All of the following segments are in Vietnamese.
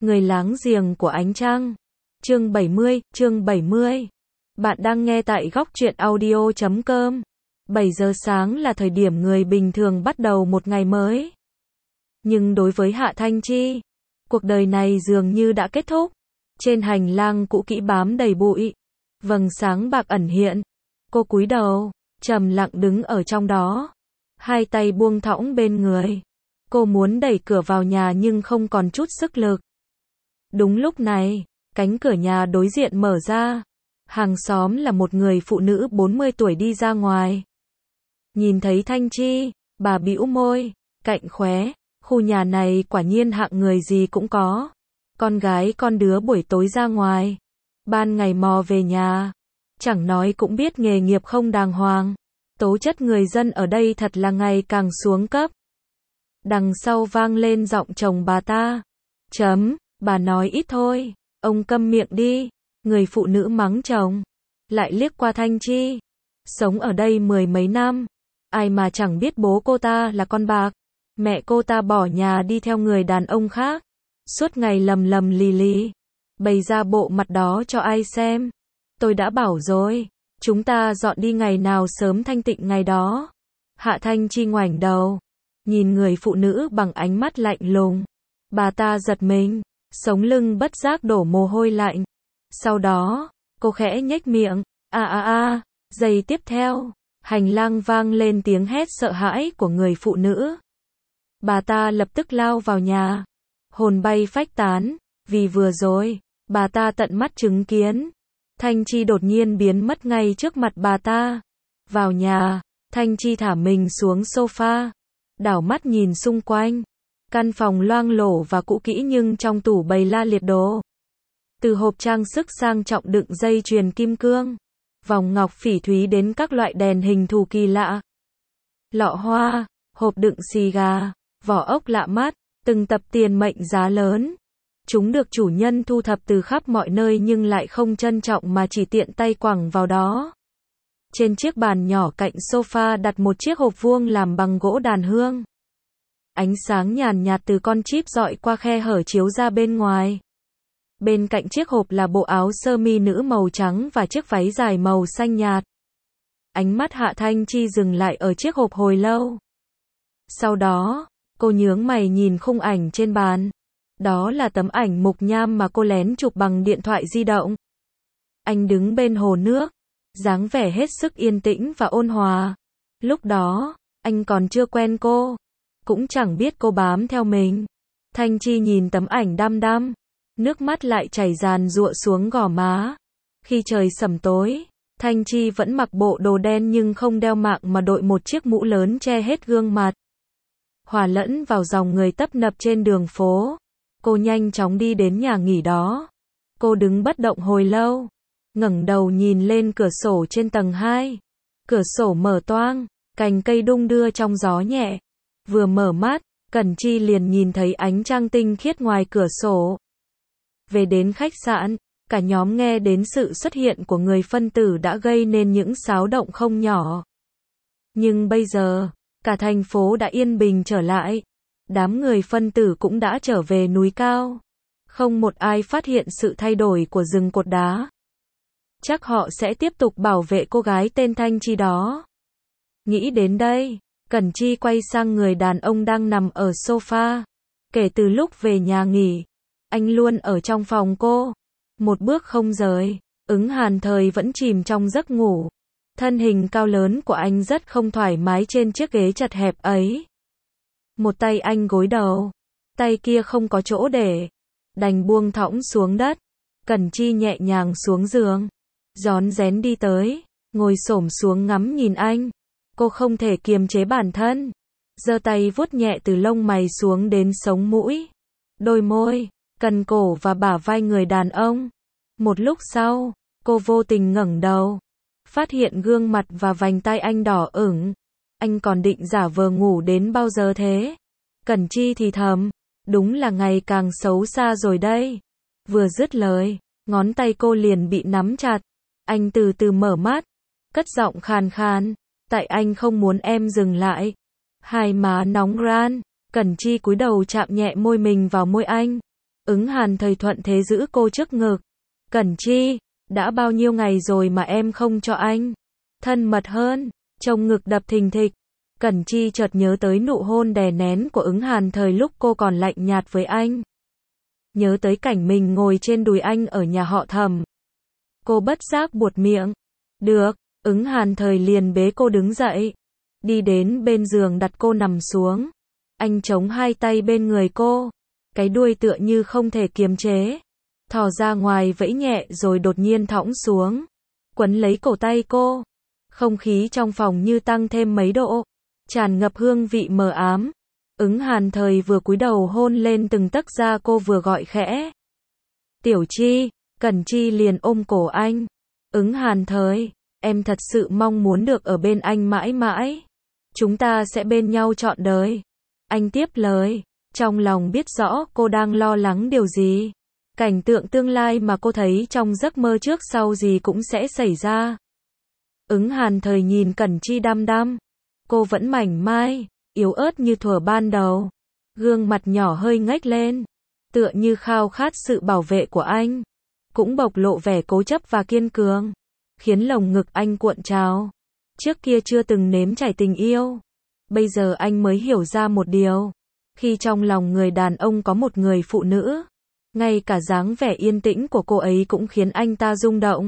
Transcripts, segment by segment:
Người láng giềng của ánh trăng. Chương 70. Bạn đang nghe tại góc truyện audio.com. 7 giờ sáng là thời điểm người bình thường bắt đầu một ngày mới. Nhưng đối với Hạ Thanh Chi, cuộc đời này dường như đã kết thúc. Trên hành lang cũ kỹ bám đầy bụi, vầng sáng bạc ẩn hiện. Cô cúi đầu, trầm lặng đứng ở trong đó, hai tay buông thõng bên người. Cô muốn đẩy cửa vào nhà nhưng không còn chút sức lực. Đúng lúc này, cánh cửa nhà đối diện mở ra. Hàng xóm là một người phụ nữ 40 tuổi đi ra ngoài. Nhìn thấy Thanh Chi, bà bĩu môi, cạnh khóe, khu nhà này quả nhiên hạng người gì cũng có. Con gái con đứa buổi tối ra ngoài, ban ngày mò về nhà. Chẳng nói cũng biết nghề nghiệp không đàng hoàng. Tố chất người dân ở đây thật là ngày càng xuống cấp. Đằng sau vang lên giọng chồng bà ta. Bà nói ít thôi, ông câm miệng đi. Người phụ nữ mắng chồng. Lại liếc qua Thanh Chi. Sống ở đây 10 mấy năm, ai mà chẳng biết bố cô ta là con bạc. Mẹ cô ta bỏ nhà đi theo người đàn ông khác, suốt ngày lầm lì, bày ra bộ mặt đó cho ai xem. Tôi đã bảo rồi, chúng ta dọn đi ngày nào sớm thanh tịnh ngày đó. Hạ Thanh Chi ngoảnh đầu, nhìn người phụ nữ bằng ánh mắt lạnh lùng. Bà ta giật mình, sống lưng bất giác đổ mồ hôi lạnh. Sau đó, cô khẽ nhếch miệng, giây tiếp theo, hành lang vang lên tiếng hét sợ hãi của người phụ nữ. Bà ta lập tức lao vào nhà, hồn bay phách tán, vì vừa rồi, bà ta tận mắt chứng kiến. Thanh Chi đột nhiên biến mất ngay trước mặt bà ta. Vào nhà, Thanh Chi thả mình xuống sofa, đảo mắt nhìn xung quanh. Căn phòng loang lổ và cũ kỹ nhưng trong tủ bày la liệt đồ. Từ hộp trang sức sang trọng đựng dây chuyền kim cương, vòng ngọc phỉ thúy đến các loại đèn hình thù kỳ lạ. Lọ hoa, hộp đựng xì gà, vỏ ốc lạ mắt, từng tập tiền mệnh giá lớn. Chúng được chủ nhân thu thập từ khắp mọi nơi nhưng lại không trân trọng mà chỉ tiện tay quẳng vào đó. Trên chiếc bàn nhỏ cạnh sofa đặt một chiếc hộp vuông làm bằng gỗ đàn hương. Ánh sáng nhàn nhạt từ con chip dọi qua khe hở chiếu ra bên ngoài. Bên cạnh chiếc hộp là bộ áo sơ mi nữ màu trắng và chiếc váy dài màu xanh nhạt. Ánh mắt Hạ Thanh Chi dừng lại ở chiếc hộp hồi lâu. Sau đó, cô nhướng mày nhìn khung ảnh trên bàn. Đó là tấm ảnh mục nham mà cô lén chụp bằng điện thoại di động. Anh đứng bên hồ nước, dáng vẻ hết sức yên tĩnh và ôn hòa. Lúc đó, anh còn chưa quen cô, cũng chẳng biết cô bám theo mình. Thanh Chi nhìn tấm ảnh đăm đăm, nước mắt lại chảy ràn rụa xuống gò má. Khi trời sẩm tối, Thanh Chi vẫn mặc bộ đồ đen nhưng không đeo mạng mà đội một chiếc mũ lớn che hết gương mặt. Hòa lẫn vào dòng người tấp nập trên đường phố, cô nhanh chóng đi đến nhà nghỉ đó. Cô đứng bất động hồi lâu, ngẩng đầu nhìn lên cửa sổ trên tầng 2. Cửa sổ mở toang, cành cây đung đưa trong gió nhẹ. Vừa mở mắt, Cẩn Chi liền nhìn thấy ánh trăng tinh khiết ngoài cửa sổ. Về đến khách sạn, cả nhóm nghe đến sự xuất hiện của người phân tử đã gây nên những xáo động không nhỏ. Nhưng bây giờ, cả thành phố đã yên bình trở lại. Đám người phân tử cũng đã trở về núi cao. Không một ai phát hiện sự thay đổi của rừng cột đá. Chắc họ sẽ tiếp tục bảo vệ cô gái tên Thanh Chi đó. Nghĩ đến đây, Cẩn Chi quay sang người đàn ông đang nằm ở sofa. Kể từ lúc về nhà nghỉ, anh luôn ở trong phòng cô, một bước không rời. Ứng Hàn Thời vẫn chìm trong giấc ngủ. Thân hình cao lớn của anh rất không thoải mái trên chiếc ghế chật hẹp ấy. Một tay anh gối đầu, tay kia không có chỗ để, đành buông thõng xuống đất. Cẩn Chi nhẹ nhàng xuống giường, rón rén đi tới, ngồi xổm xuống ngắm nhìn anh. Cô không thể kiềm chế bản thân, giơ tay vuốt nhẹ từ lông mày xuống đến sống mũi, đôi môi, cần cổ và bả vai người đàn ông. Một lúc sau, cô vô tình ngẩng đầu, phát hiện gương mặt và vành tai anh đỏ ửng. Anh còn định giả vờ ngủ đến bao giờ thế? Cẩn Chi thì thầm, đúng là ngày càng xấu xa rồi đây. Vừa dứt lời, ngón tay cô liền bị nắm chặt. Anh từ từ mở mắt, cất giọng khàn khàn, tại anh không muốn em dừng lại. Hai má nóng ran, Cẩn Chi cúi đầu chạm nhẹ môi mình vào môi anh. Ứng Hàn Thời thuận thế giữ cô trước ngực. Cẩn Chi, đã bao nhiêu ngày rồi mà em không cho anh thân mật hơn, trông ngực đập thình thịch. Cẩn Chi chợt nhớ tới nụ hôn đè nén của Ứng Hàn Thời lúc cô còn lạnh nhạt với anh. Nhớ tới cảnh mình ngồi trên đùi anh ở nhà họ Thẩm. Cô bất giác buột miệng. Được, Ứng Hàn Thời liền bế cô đứng dậy. Đi đến bên giường đặt cô nằm xuống. Anh chống hai tay bên người cô. Cái đuôi tựa như không thể kiềm chế. Thò ra ngoài vẫy nhẹ rồi đột nhiên thõng xuống. Quấn lấy cổ tay cô. Không khí trong phòng như tăng thêm mấy độ. Tràn ngập hương vị mờ ám. Ứng Hàn Thời vừa cúi đầu hôn lên từng tấc da cô vừa gọi khẽ. Tiểu Chi, Cẩn Chi liền ôm cổ anh. Ứng Hàn Thời, em thật sự mong muốn được ở bên anh mãi mãi. Chúng ta sẽ bên nhau trọn đời. Anh tiếp lời, trong lòng biết rõ cô đang lo lắng điều gì. Cảnh tượng tương lai mà cô thấy trong giấc mơ trước sau gì cũng sẽ xảy ra. Ứng Hàn Thời nhìn Cẩn Chi đăm đăm. Cô vẫn mảnh mai, yếu ớt như thuở ban đầu. Gương mặt nhỏ hơi ngách lên. Tựa như khao khát sự bảo vệ của anh. Cũng bộc lộ vẻ cố chấp và kiên cường. Khiến lồng ngực anh cuộn trào. Trước kia chưa từng nếm trải tình yêu. Bây giờ anh mới hiểu ra một điều. Khi trong lòng người đàn ông có một người phụ nữ. Ngay cả dáng vẻ yên tĩnh của cô ấy cũng khiến anh ta rung động.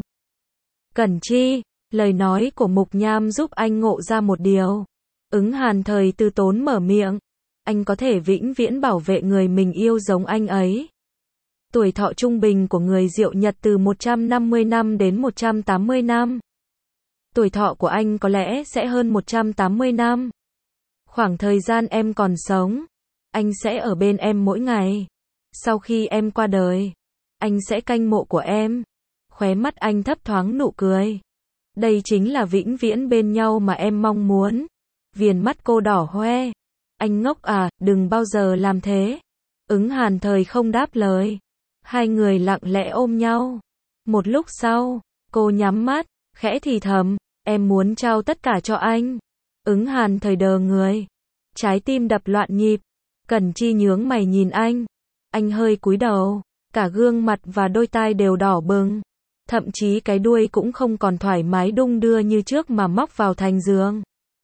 Cẩn Chi, lời nói của Mục Nham giúp anh ngộ ra một điều. Ứng Hàn Thời từ tốn mở miệng. Anh có thể vĩnh viễn bảo vệ người mình yêu giống anh ấy. Tuổi thọ trung bình của người Diệu Nhật từ 150 năm đến 180 năm. Tuổi thọ của anh có lẽ sẽ hơn 180 năm. Khoảng thời gian em còn sống, anh sẽ ở bên em mỗi ngày. Sau khi em qua đời, anh sẽ canh mộ của em. Khóe mắt anh thấp thoáng nụ cười. Đây chính là vĩnh viễn bên nhau mà em mong muốn. Viền mắt cô đỏ hoe. Anh ngốc à, đừng bao giờ làm thế. Ứng Hàn Thời không đáp lời. Hai người lặng lẽ ôm nhau. Một lúc sau, cô nhắm mắt, khẽ thì thầm, em muốn trao tất cả cho anh. Ứng Hàn Thời đờ người. Trái tim đập loạn nhịp. Cẩn Chi nhướng mày nhìn anh. Anh hơi cúi đầu, cả gương mặt và đôi tai đều đỏ bừng. Thậm chí cái đuôi cũng không còn thoải mái đung đưa như trước mà móc vào thành giường.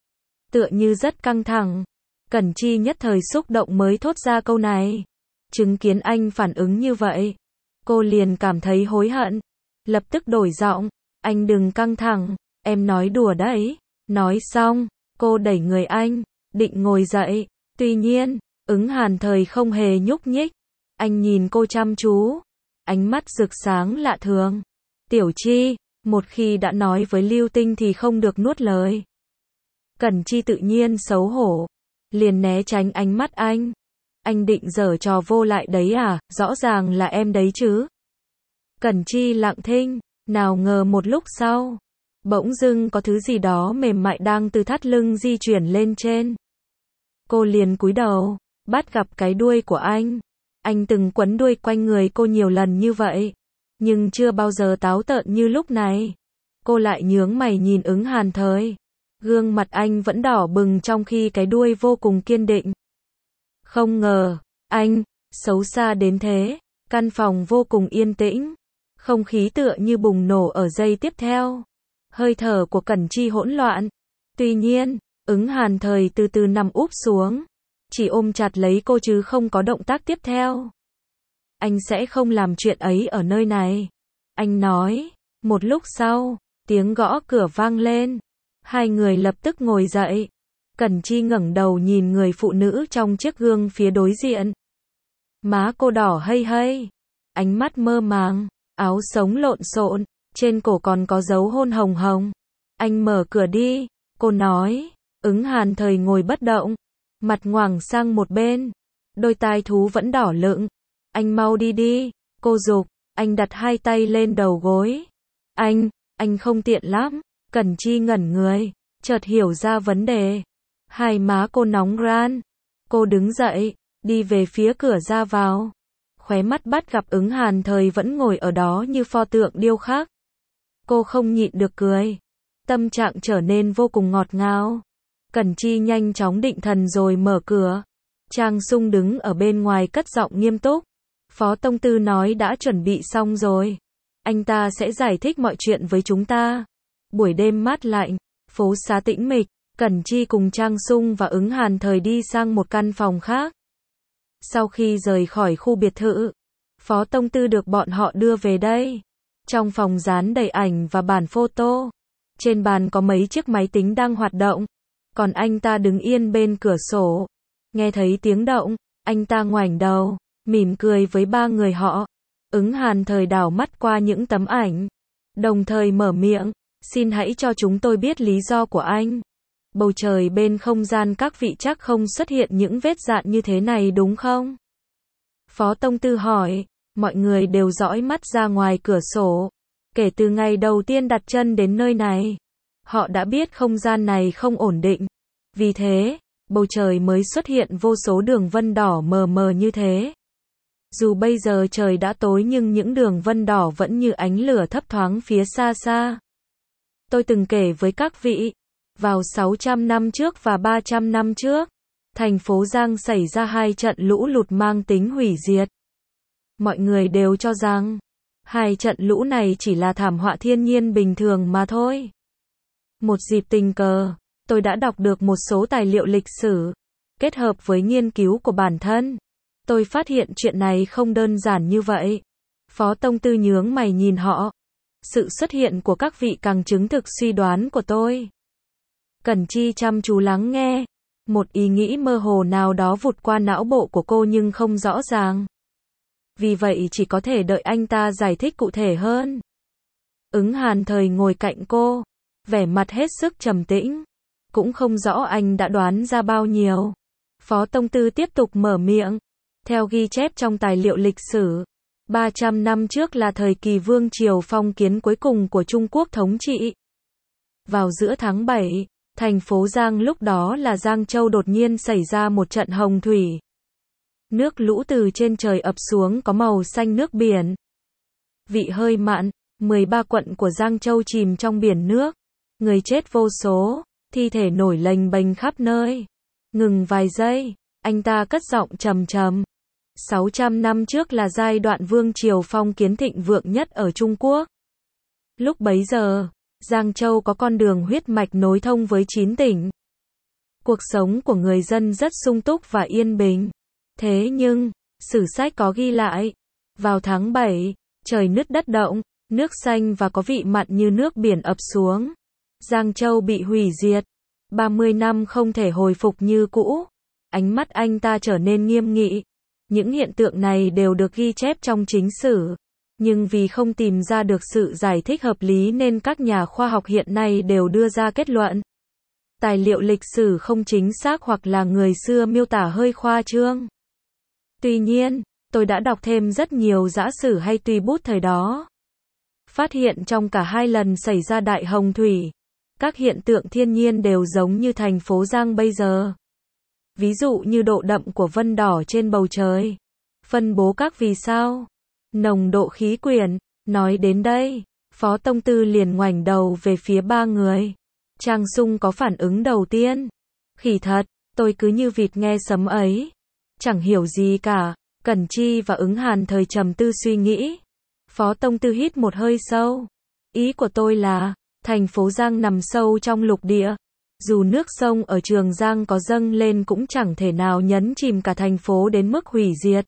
Tựa như rất căng thẳng. Cẩn Chi nhất thời xúc động mới thốt ra câu này. Chứng kiến anh phản ứng như vậy, cô liền cảm thấy hối hận. Lập tức đổi giọng, anh đừng căng thẳng, em nói đùa đấy. Nói xong, cô đẩy người anh, định ngồi dậy. Tuy nhiên, Ứng Hàn Thời không hề nhúc nhích. Anh nhìn cô chăm chú, ánh mắt rực sáng lạ thường. Tiểu Chi, một khi đã nói với Lưu Tinh thì không được nuốt lời. Cẩn Chi tự nhiên xấu hổ, liền né tránh ánh mắt anh. Anh định giở trò vô lại đấy à, rõ ràng là em đấy chứ. Cẩn Chi lặng thinh, nào ngờ một lúc sau, bỗng dưng có thứ gì đó mềm mại đang từ thắt lưng di chuyển lên trên. Cô liền cúi đầu, bắt gặp cái đuôi của anh. Anh từng quấn đuôi quanh người cô nhiều lần như vậy, nhưng chưa bao giờ táo tợn như lúc này. Cô lại nhướng mày nhìn Ứng Hàn Thời. Gương mặt anh vẫn đỏ bừng trong khi cái đuôi vô cùng kiên định. Không ngờ, anh, xấu xa đến thế. Căn phòng vô cùng yên tĩnh. Không khí tựa như bùng nổ ở giây tiếp theo. Hơi thở của Cẩn Chi hỗn loạn. Tuy nhiên, Ứng Hàn Thời từ từ nằm úp xuống. Chỉ ôm chặt lấy cô chứ không có động tác tiếp theo. Anh sẽ không làm chuyện ấy ở nơi này. Anh nói. Một lúc sau, tiếng gõ cửa vang lên. Hai người lập tức ngồi dậy. Cẩn Chi ngẩng đầu nhìn người phụ nữ trong chiếc gương phía đối diện. Má cô đỏ hây hây. Ánh mắt mơ màng. Áo sống lộn xộn. Trên cổ còn có dấu hôn hồng hồng. Anh mở cửa đi. Cô nói. Ứng Hàn Thời ngồi bất động. Mặt ngoằng sang một bên. Đôi tai thú vẫn đỏ lựng. Anh mau đi đi. Cô giục. Anh đặt hai tay lên đầu gối. Anh không tiện lắm. Cẩn Chi ngẩn người. Chợt hiểu ra vấn đề. Hai má cô nóng ran. Cô đứng dậy. Đi về phía cửa ra vào. Khóe mắt bắt gặp Ứng Hàn Thời vẫn ngồi ở đó như pho tượng điêu khắc. Cô không nhịn được cười. Tâm trạng trở nên vô cùng ngọt ngào. Cẩn Chi nhanh chóng định thần rồi mở cửa. Trang Sung đứng ở bên ngoài cất giọng nghiêm túc. Phó Tông Tư nói đã chuẩn bị xong rồi. Anh ta sẽ giải thích mọi chuyện với chúng ta. Buổi đêm mát lạnh, phố xá tĩnh mịch, Cẩn Chi cùng Trang Sung và Ứng Hàn Thời đi sang một căn phòng khác. Sau khi rời khỏi khu biệt thự, Phó Tông Tư được bọn họ đưa về đây. Trong phòng dán đầy ảnh và bản photo. Trên bàn có mấy chiếc máy tính đang hoạt động. Còn anh ta đứng yên bên cửa sổ. Nghe thấy tiếng động, anh ta ngoảnh đầu, mỉm cười với ba người họ. Ứng Hàn Thời đảo mắt qua những tấm ảnh. Đồng thời mở miệng, xin hãy cho chúng tôi biết lý do của anh. Bầu trời bên không gian các vị chắc không xuất hiện những vết dạn như thế này đúng không? Phó Tông Tư hỏi, mọi người đều dõi mắt ra ngoài cửa sổ. Kể từ ngày đầu tiên đặt chân đến nơi này, họ đã biết không gian này không ổn định. Vì thế, bầu trời mới xuất hiện vô số đường vân đỏ mờ mờ như thế. Dù bây giờ trời đã tối nhưng những đường vân đỏ vẫn như ánh lửa thấp thoáng phía xa xa. Tôi từng kể với các vị, vào 600 năm trước và 300 năm trước, thành phố Giang xảy ra 2 trận lũ lụt mang tính hủy diệt. Mọi người đều cho rằng, 2 trận lũ này chỉ là thảm họa thiên nhiên bình thường mà thôi. Một dịp tình cờ, tôi đã đọc được một số tài liệu lịch sử, kết hợp với nghiên cứu của bản thân. Tôi phát hiện chuyện này không đơn giản như vậy. Phó Tông Tư nhướng mày nhìn họ. Sự xuất hiện của các vị càng chứng thực suy đoán của tôi. Cẩn Chi chăm chú lắng nghe. Một ý nghĩ mơ hồ nào đó vụt qua não bộ của cô nhưng không rõ ràng. Vì vậy chỉ có thể đợi anh ta giải thích cụ thể hơn. Ứng Hàn Thời ngồi cạnh cô, vẻ mặt hết sức trầm tĩnh. Cũng không rõ anh đã đoán ra bao nhiêu. Phó Tông Tư tiếp tục mở miệng. Theo ghi chép trong tài liệu lịch sử, 300 năm trước là thời kỳ vương triều phong kiến cuối cùng của Trung Quốc thống trị. Vào giữa tháng 7, thành phố Giang lúc đó là Giang Châu đột nhiên xảy ra một trận hồng thủy. Nước lũ từ trên trời ập xuống có màu xanh nước biển. Vị hơi mặn, 13 quận của Giang Châu chìm trong biển nước. Người chết vô số, thi thể nổi lềnh bềnh khắp nơi. Ngừng vài giây, anh ta cất giọng trầm trầm. 600 năm trước là giai đoạn vương triều phong kiến thịnh vượng nhất ở Trung Quốc. Lúc bấy giờ, Giang Châu có con đường huyết mạch nối thông với 9 tỉnh. Cuộc sống của người dân rất sung túc và yên bình. Thế nhưng, sử sách có ghi lại, vào tháng 7, trời nứt đất động, nước xanh và có vị mặn như nước biển ập xuống. Giang Châu bị hủy diệt. 30 năm không thể hồi phục như cũ. Ánh mắt anh ta trở nên nghiêm nghị. Những hiện tượng này đều được ghi chép trong chính sử. Nhưng vì không tìm ra được sự giải thích hợp lý nên các nhà khoa học hiện nay đều đưa ra kết luận. Tài liệu lịch sử không chính xác hoặc là người xưa miêu tả hơi khoa trương. Tuy nhiên, tôi đã đọc thêm rất nhiều giã sử hay tùy bút thời đó. Phát hiện trong cả 2 lần xảy ra đại hồng thủy, các hiện tượng thiên nhiên đều giống như thành phố Giang bây giờ. Ví dụ như độ đậm của vân đỏ trên bầu trời, phân bố các vì sao, nồng độ khí quyển. Nói đến đây, Phó Tông Tư liền ngoảnh đầu về phía ba người. Trang Sung có phản ứng đầu tiên. Khỉ thật, tôi cứ như vịt nghe sấm ấy. Chẳng hiểu gì cả. Cẩn Chi và Ứng Hàn Thời trầm tư suy nghĩ. Phó Tông Tư hít một hơi sâu. Ý của tôi là, thành phố Giang nằm sâu trong lục địa. Dù nước sông ở Trường Giang có dâng lên cũng chẳng thể nào nhấn chìm cả thành phố đến mức hủy diệt.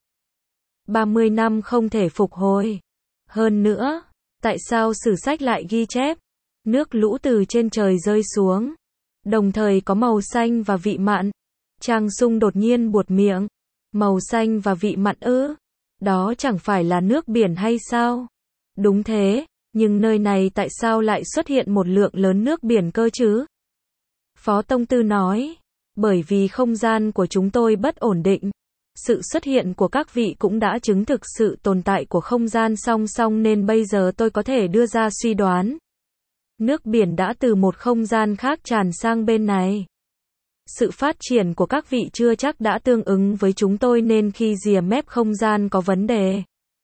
30 năm không thể phục hồi. Hơn nữa, tại sao sử sách lại ghi chép, nước lũ từ trên trời rơi xuống, đồng thời có màu xanh và vị mặn? Trang Sung đột nhiên buột miệng. Màu xanh và vị mặn ư? Đó chẳng phải là nước biển hay sao? Đúng thế, nhưng nơi này tại sao lại xuất hiện một lượng lớn nước biển cơ chứ? Phó Tông Tư nói, bởi vì không gian của chúng tôi bất ổn định. Sự xuất hiện của các vị cũng đã chứng thực sự tồn tại của không gian song song nên bây giờ tôi có thể đưa ra suy đoán. Nước biển đã từ một không gian khác tràn sang bên này. Sự phát triển của các vị chưa chắc đã tương ứng với chúng tôi nên khi rìa mép không gian có vấn đề,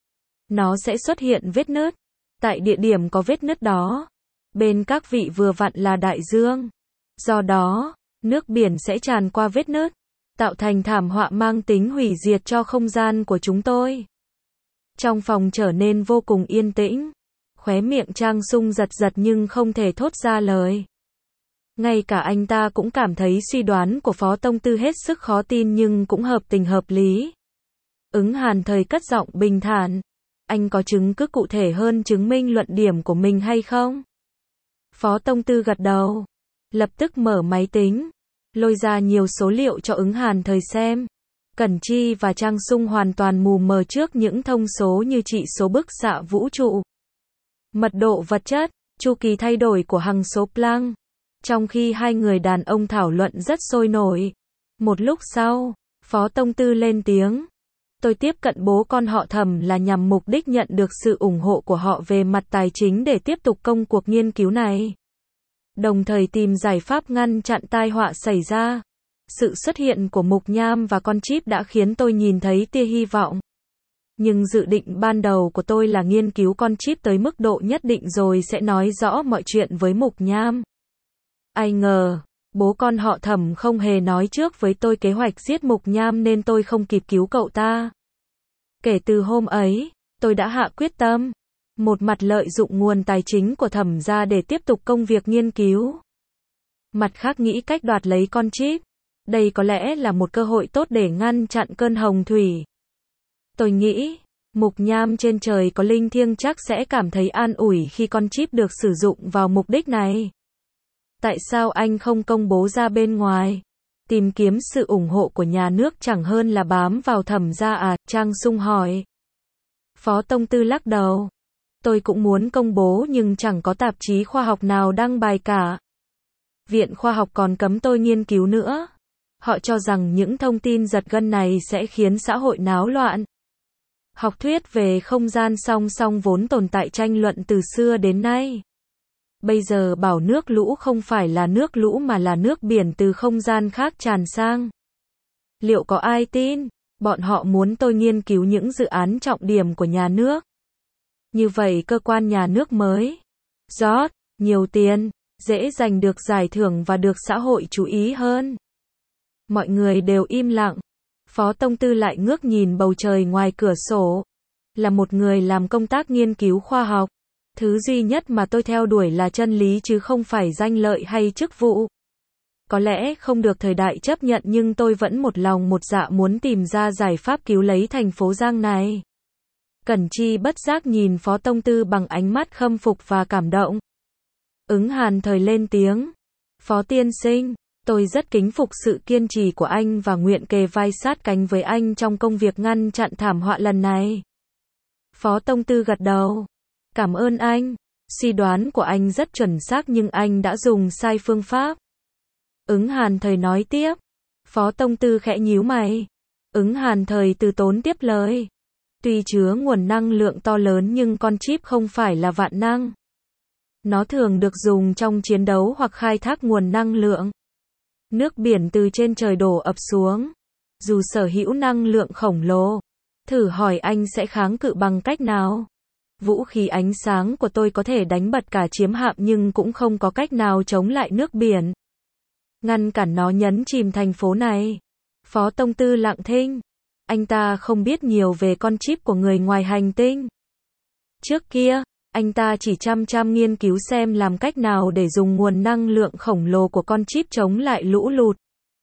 nó sẽ xuất hiện vết nứt. Tại địa điểm có vết nứt đó, bên các vị vừa vặn là đại dương. Do đó, nước biển sẽ tràn qua vết nứt, tạo thành thảm họa mang tính hủy diệt cho không gian của chúng tôi. Trong phòng trở nên vô cùng yên tĩnh. Khóe miệng Trang Sung giật giật nhưng không thể thốt ra lời. Ngay cả anh ta cũng cảm thấy suy đoán của Phó Tông Tư hết sức khó tin nhưng cũng hợp tình hợp lý. Ứng Hàn Thời cất giọng bình thản. Anh có chứng cứ cụ thể hơn chứng minh luận điểm của mình hay không? Phó Tông Tư gật đầu. Lập tức mở máy tính. Lôi ra nhiều số liệu cho Ứng Hàn Thời xem. Cẩn Chi và Trang Sung hoàn toàn mù mờ trước những thông số như trị số bức xạ vũ trụ, mật độ vật chất, chu kỳ thay đổi của hằng số Planck. Trong khi hai người đàn ông thảo luận rất sôi nổi. Một lúc sau, Phó Tông Tư lên tiếng. Tôi tiếp cận bố con họ Thẩm là nhằm mục đích nhận được sự ủng hộ của họ về mặt tài chính để tiếp tục công cuộc nghiên cứu này. Đồng thời tìm giải pháp ngăn chặn tai họa xảy ra. Sự xuất hiện của mục nham và con chip đã khiến tôi nhìn thấy tia hy vọng. Nhưng dự định ban đầu của tôi là nghiên cứu con chip tới mức độ nhất định rồi sẽ nói rõ mọi chuyện với mục nham. Ai ngờ, bố con họ Thẩm không hề nói trước với tôi kế hoạch giết mục nham nên tôi không kịp cứu cậu ta. Kể từ hôm ấy, tôi đã hạ quyết tâm. Một mặt lợi dụng nguồn tài chính của Thẩm ra để tiếp tục công việc nghiên cứu. Mặt khác nghĩ cách đoạt lấy con chip. Đây có lẽ là một cơ hội tốt để ngăn chặn cơn hồng thủy. Tôi nghĩ, mục nham trên trời có linh thiêng chắc sẽ cảm thấy an ủi khi con chip được sử dụng vào mục đích này. Tại sao anh không công bố ra bên ngoài? Tìm kiếm sự ủng hộ của nhà nước chẳng hơn là bám vào Thẩm gia à? Trang Sung hỏi. Phó Tông Tư lắc đầu. Tôi cũng muốn công bố nhưng chẳng có tạp chí khoa học nào đăng bài cả. Viện Khoa học còn cấm tôi nghiên cứu nữa. Họ cho rằng những thông tin giật gân này sẽ khiến xã hội náo loạn. Học thuyết về không gian song song vốn tồn tại tranh luận từ xưa đến nay. Bây giờ bảo nước lũ không phải là nước lũ mà là nước biển từ không gian khác tràn sang. Liệu có ai tin? Bọn họ muốn tôi nghiên cứu những dự án trọng điểm của nhà nước. Như vậy cơ quan nhà nước mới rót nhiều tiền, dễ giành được giải thưởng và được xã hội chú ý hơn. Mọi người đều im lặng. Phó Tông Tư lại ngước nhìn bầu trời ngoài cửa sổ. Là một người làm công tác nghiên cứu khoa học. Thứ duy nhất mà tôi theo đuổi là chân lý chứ không phải danh lợi hay chức vụ. Có lẽ không được thời đại chấp nhận nhưng tôi vẫn một lòng một dạ muốn tìm ra giải pháp cứu lấy thành phố Giang này. Cẩn Chi bất giác nhìn Phó Tông Tư bằng ánh mắt khâm phục và cảm động. Ứng Hàn Thời lên tiếng. Phó tiên sinh, tôi rất kính phục sự kiên trì của anh và nguyện kề vai sát cánh với anh trong công việc ngăn chặn thảm họa lần này. Phó Tông Tư gật đầu. Cảm ơn anh. Suy đoán của anh rất chuẩn xác nhưng anh đã dùng sai phương pháp. Ứng Hàn Thời nói tiếp. Phó Tông Tư khẽ nhíu mày. Ứng Hàn Thời từ tốn tiếp lời. Tuy chứa nguồn năng lượng to lớn nhưng con chip không phải là vạn năng. Nó thường được dùng trong chiến đấu hoặc khai thác nguồn năng lượng. Nước biển từ trên trời đổ ập xuống. Dù sở hữu năng lượng khổng lồ. Thử hỏi anh sẽ kháng cự bằng cách nào? Vũ khí ánh sáng của tôi có thể đánh bật cả chiến hạm nhưng cũng không có cách nào chống lại nước biển. Ngăn cản nó nhấn chìm thành phố này. Phó Tông Tư lặng thinh. Anh ta không biết nhiều về con chip của người ngoài hành tinh. Trước kia, anh ta chỉ chăm nghiên cứu xem làm cách nào để dùng nguồn năng lượng khổng lồ của con chip chống lại lũ lụt.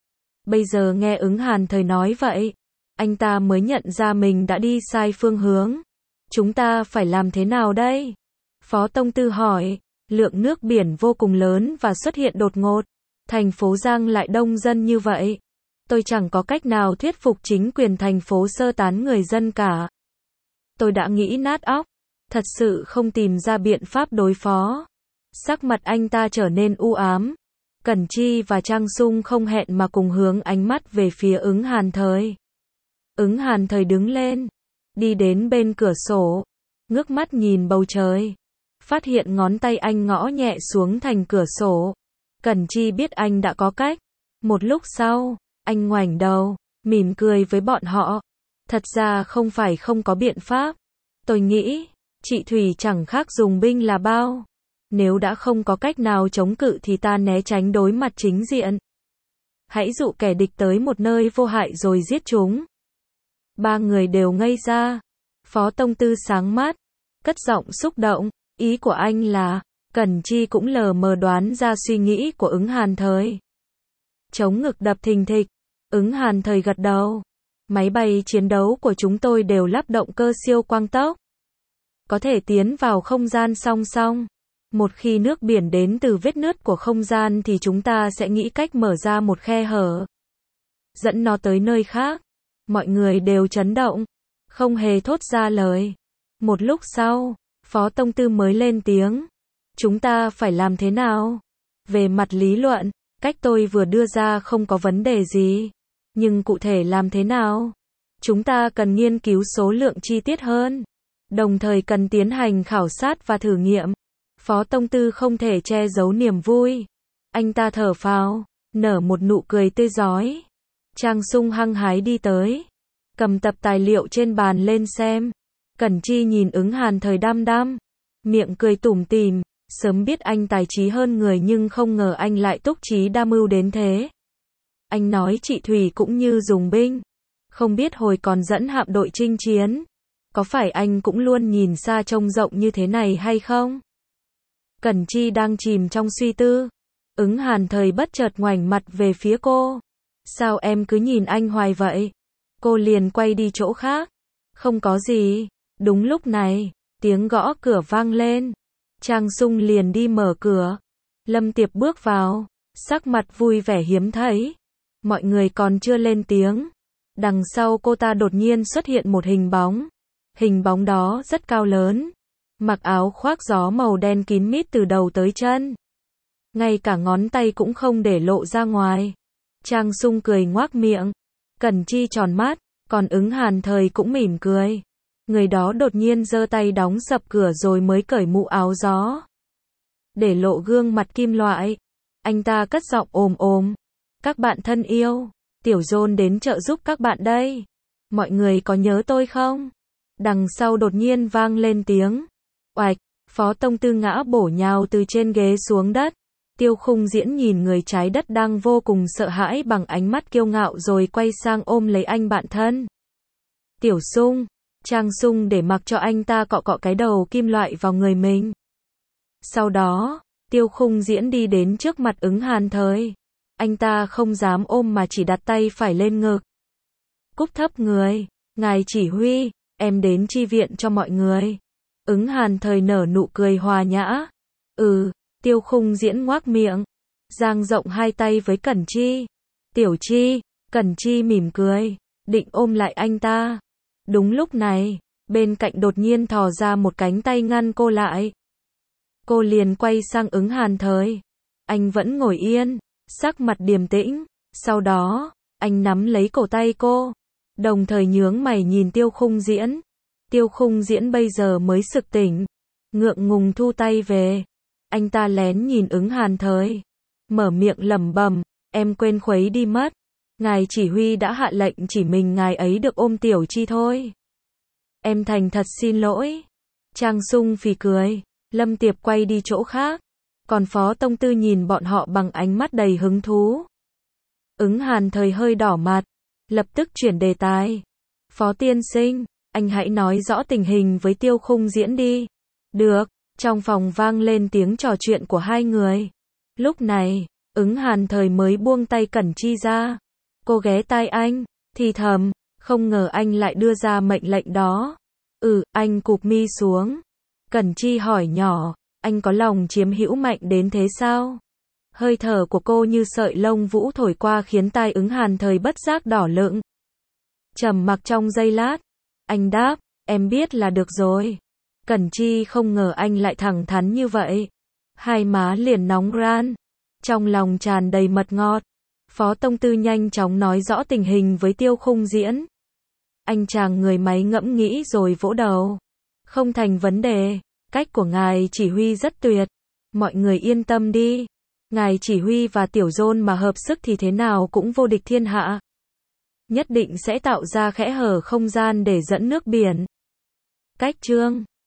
Bây giờ nghe Ứng Hàn Thời nói vậy, anh ta mới nhận ra mình đã đi sai phương hướng. Chúng ta phải làm thế nào đây? Phó Tông Tư hỏi. Lượng nước biển vô cùng lớn và xuất hiện đột ngột. Thành phố Giang lại đông dân như vậy. Tôi chẳng có cách nào thuyết phục chính quyền thành phố sơ tán người dân cả. Tôi đã nghĩ nát óc. Thật sự không tìm ra biện pháp đối phó. Sắc mặt anh ta trở nên u ám. Cẩn Chi và Trang Sung không hẹn mà cùng hướng ánh mắt về phía Ứng Hàn Thời. Ứng Hàn Thời đứng lên. Đi đến bên cửa sổ. Ngước mắt nhìn bầu trời. Phát hiện ngón tay anh ngõ nhẹ xuống thành cửa sổ. Cẩn Chi biết anh đã có cách. Một lúc sau, anh ngoảnh đầu, mỉm cười với bọn họ. Thật ra không phải không có biện pháp. Tôi nghĩ, chị Thủy chẳng khác dùng binh là bao. Nếu đã không có cách nào chống cự thì ta né tránh đối mặt chính diện. Hãy dụ kẻ địch tới một nơi vô hại rồi giết chúng. Ba người đều ngây ra. Phó Tông Tư sáng mắt, cất giọng xúc động, ý của anh là, Cẩn Chi cũng lờ mờ đoán ra suy nghĩ của Ứng Hàn Thời. Chống ngực đập thình thịch, Ứng Hàn Thời gật đầu. Máy bay chiến đấu của chúng tôi đều lắp động cơ siêu quang tốc. Có thể tiến vào không gian song song. Một khi nước biển đến từ vết nứt của không gian thì chúng ta sẽ nghĩ cách mở ra một khe hở, dẫn nó tới nơi khác. Mọi người đều chấn động, không hề thốt ra lời. Một lúc sau, Phó Tông Tư mới lên tiếng. Chúng ta phải làm thế nào? Về mặt lý luận, cách tôi vừa đưa ra không có vấn đề gì. Nhưng cụ thể làm thế nào? Chúng ta cần nghiên cứu số lượng chi tiết hơn. Đồng thời cần tiến hành khảo sát và thử nghiệm. Phó Tông Tư không thể che giấu niềm vui. Anh ta thở phào, nở một nụ cười tươi rói. Trang Sung hăng hái đi tới, cầm tập tài liệu trên bàn lên xem. Cẩn Chi nhìn Ứng Hàn Thời đăm đăm, miệng cười tủm tỉm, sớm biết anh tài trí hơn người nhưng không ngờ anh lại túc trí đa mưu đến thế. Anh nói chị Thủy cũng như dùng binh, không biết hồi còn dẫn hạm đội chinh chiến, có phải anh cũng luôn nhìn xa trông rộng như thế này hay không? Cẩn Chi đang chìm trong suy tư, Ứng Hàn Thời bất chợt ngoảnh mặt về phía cô. Sao em cứ nhìn anh hoài vậy? Cô liền quay đi chỗ khác. Không có gì. Đúng lúc này, tiếng gõ cửa vang lên. Trang Sung liền đi mở cửa. Lâm Tiệp bước vào, sắc mặt vui vẻ hiếm thấy. Mọi người còn chưa lên tiếng. Đằng sau cô ta đột nhiên xuất hiện một hình bóng. Hình bóng đó rất cao lớn, mặc áo khoác gió màu đen kín mít từ đầu tới chân. Ngay cả ngón tay cũng không để lộ ra ngoài. Trang Sung cười ngoác miệng. Cẩn Chi tròn mắt, còn Ứng Hàn Thời cũng mỉm cười. Người đó đột nhiên giơ tay đóng sập cửa rồi mới cởi mũ áo gió, để lộ gương mặt kim loại. Anh ta cất giọng ồm ồm. Các bạn thân yêu, Tiểu John đến trợ giúp các bạn đây. Mọi người có nhớ tôi không? Đằng sau đột nhiên vang lên tiếng oạch. Phó Tông Tư ngã bổ nhào từ trên ghế xuống đất. Tiêu Khung Diễn nhìn người trái đất đang vô cùng sợ hãi bằng ánh mắt kiêu ngạo rồi quay sang ôm lấy anh bạn thân. Tiểu Sung. Trang Sung để mặc cho anh ta cọ cọ cái đầu kim loại vào người mình. Sau đó, Tiêu Khung Diễn đi đến trước mặt Ứng Hàn Thời. Anh ta không dám ôm mà chỉ đặt tay phải lên ngực. Cúp thấp người. Ngài chỉ huy, em đến chi viện cho mọi người. Ứng Hàn Thời nở nụ cười hòa nhã. Tiêu Khung Diễn ngoác miệng, dang rộng hai tay với Cẩn Chi. Tiểu Chi. Cẩn Chi mỉm cười, định ôm lại anh ta. Đúng lúc này, bên cạnh đột nhiên thò ra một cánh tay ngăn cô lại. Cô liền quay sang Ứng Hàn Thời. Anh vẫn ngồi yên, sắc mặt điềm tĩnh. Sau đó, anh nắm lấy cổ tay cô, đồng thời nhướng mày nhìn Tiêu Khung Diễn. Tiêu Khung Diễn bây giờ mới sực tỉnh, ngượng ngùng thu tay về. Anh ta lén nhìn Ứng Hàn Thời, mở miệng lẩm bẩm, em quên khuấy đi mất. Ngài chỉ huy đã hạ lệnh chỉ mình ngài ấy được ôm Tiểu Chi thôi. Em thành thật xin lỗi. Trang Sung phì cười, Lâm Tiệp quay đi chỗ khác, còn Phó Tông Tư nhìn bọn họ bằng ánh mắt đầy hứng thú. Ứng Hàn Thời hơi đỏ mặt, lập tức chuyển đề tài. Phó tiên sinh, anh hãy nói rõ tình hình với Tiêu Khung Diễn đi. Được. Trong phòng vang lên tiếng trò chuyện của hai người. Lúc này, Ứng Hàn Thời mới buông tay Cẩn Chi ra. Cô ghé tai anh, thì thầm, không ngờ anh lại đưa ra mệnh lệnh đó. Anh cụp mi xuống. Cẩn Chi hỏi nhỏ, anh có lòng chiếm hữu mạnh đến thế sao? Hơi thở của cô như sợi lông vũ thổi qua khiến tai Ứng Hàn Thời bất giác đỏ lựng. Trầm mặc trong giây lát, anh đáp, em biết là được rồi. Cẩn Chi không ngờ anh lại thẳng thắn như vậy. Hai má liền nóng ran, trong lòng tràn đầy mật ngọt. Phó Tông Tư nhanh chóng nói rõ tình hình với Tiêu Khung Diễn. Anh chàng người máy ngẫm nghĩ rồi vỗ đầu. Không thành vấn đề, cách của ngài chỉ huy rất tuyệt. Mọi người yên tâm đi. Ngài chỉ huy và Tiểu John mà hợp sức thì thế nào cũng vô địch thiên hạ. Nhất định sẽ tạo ra kẽ hở không gian để dẫn nước biển. Cách chương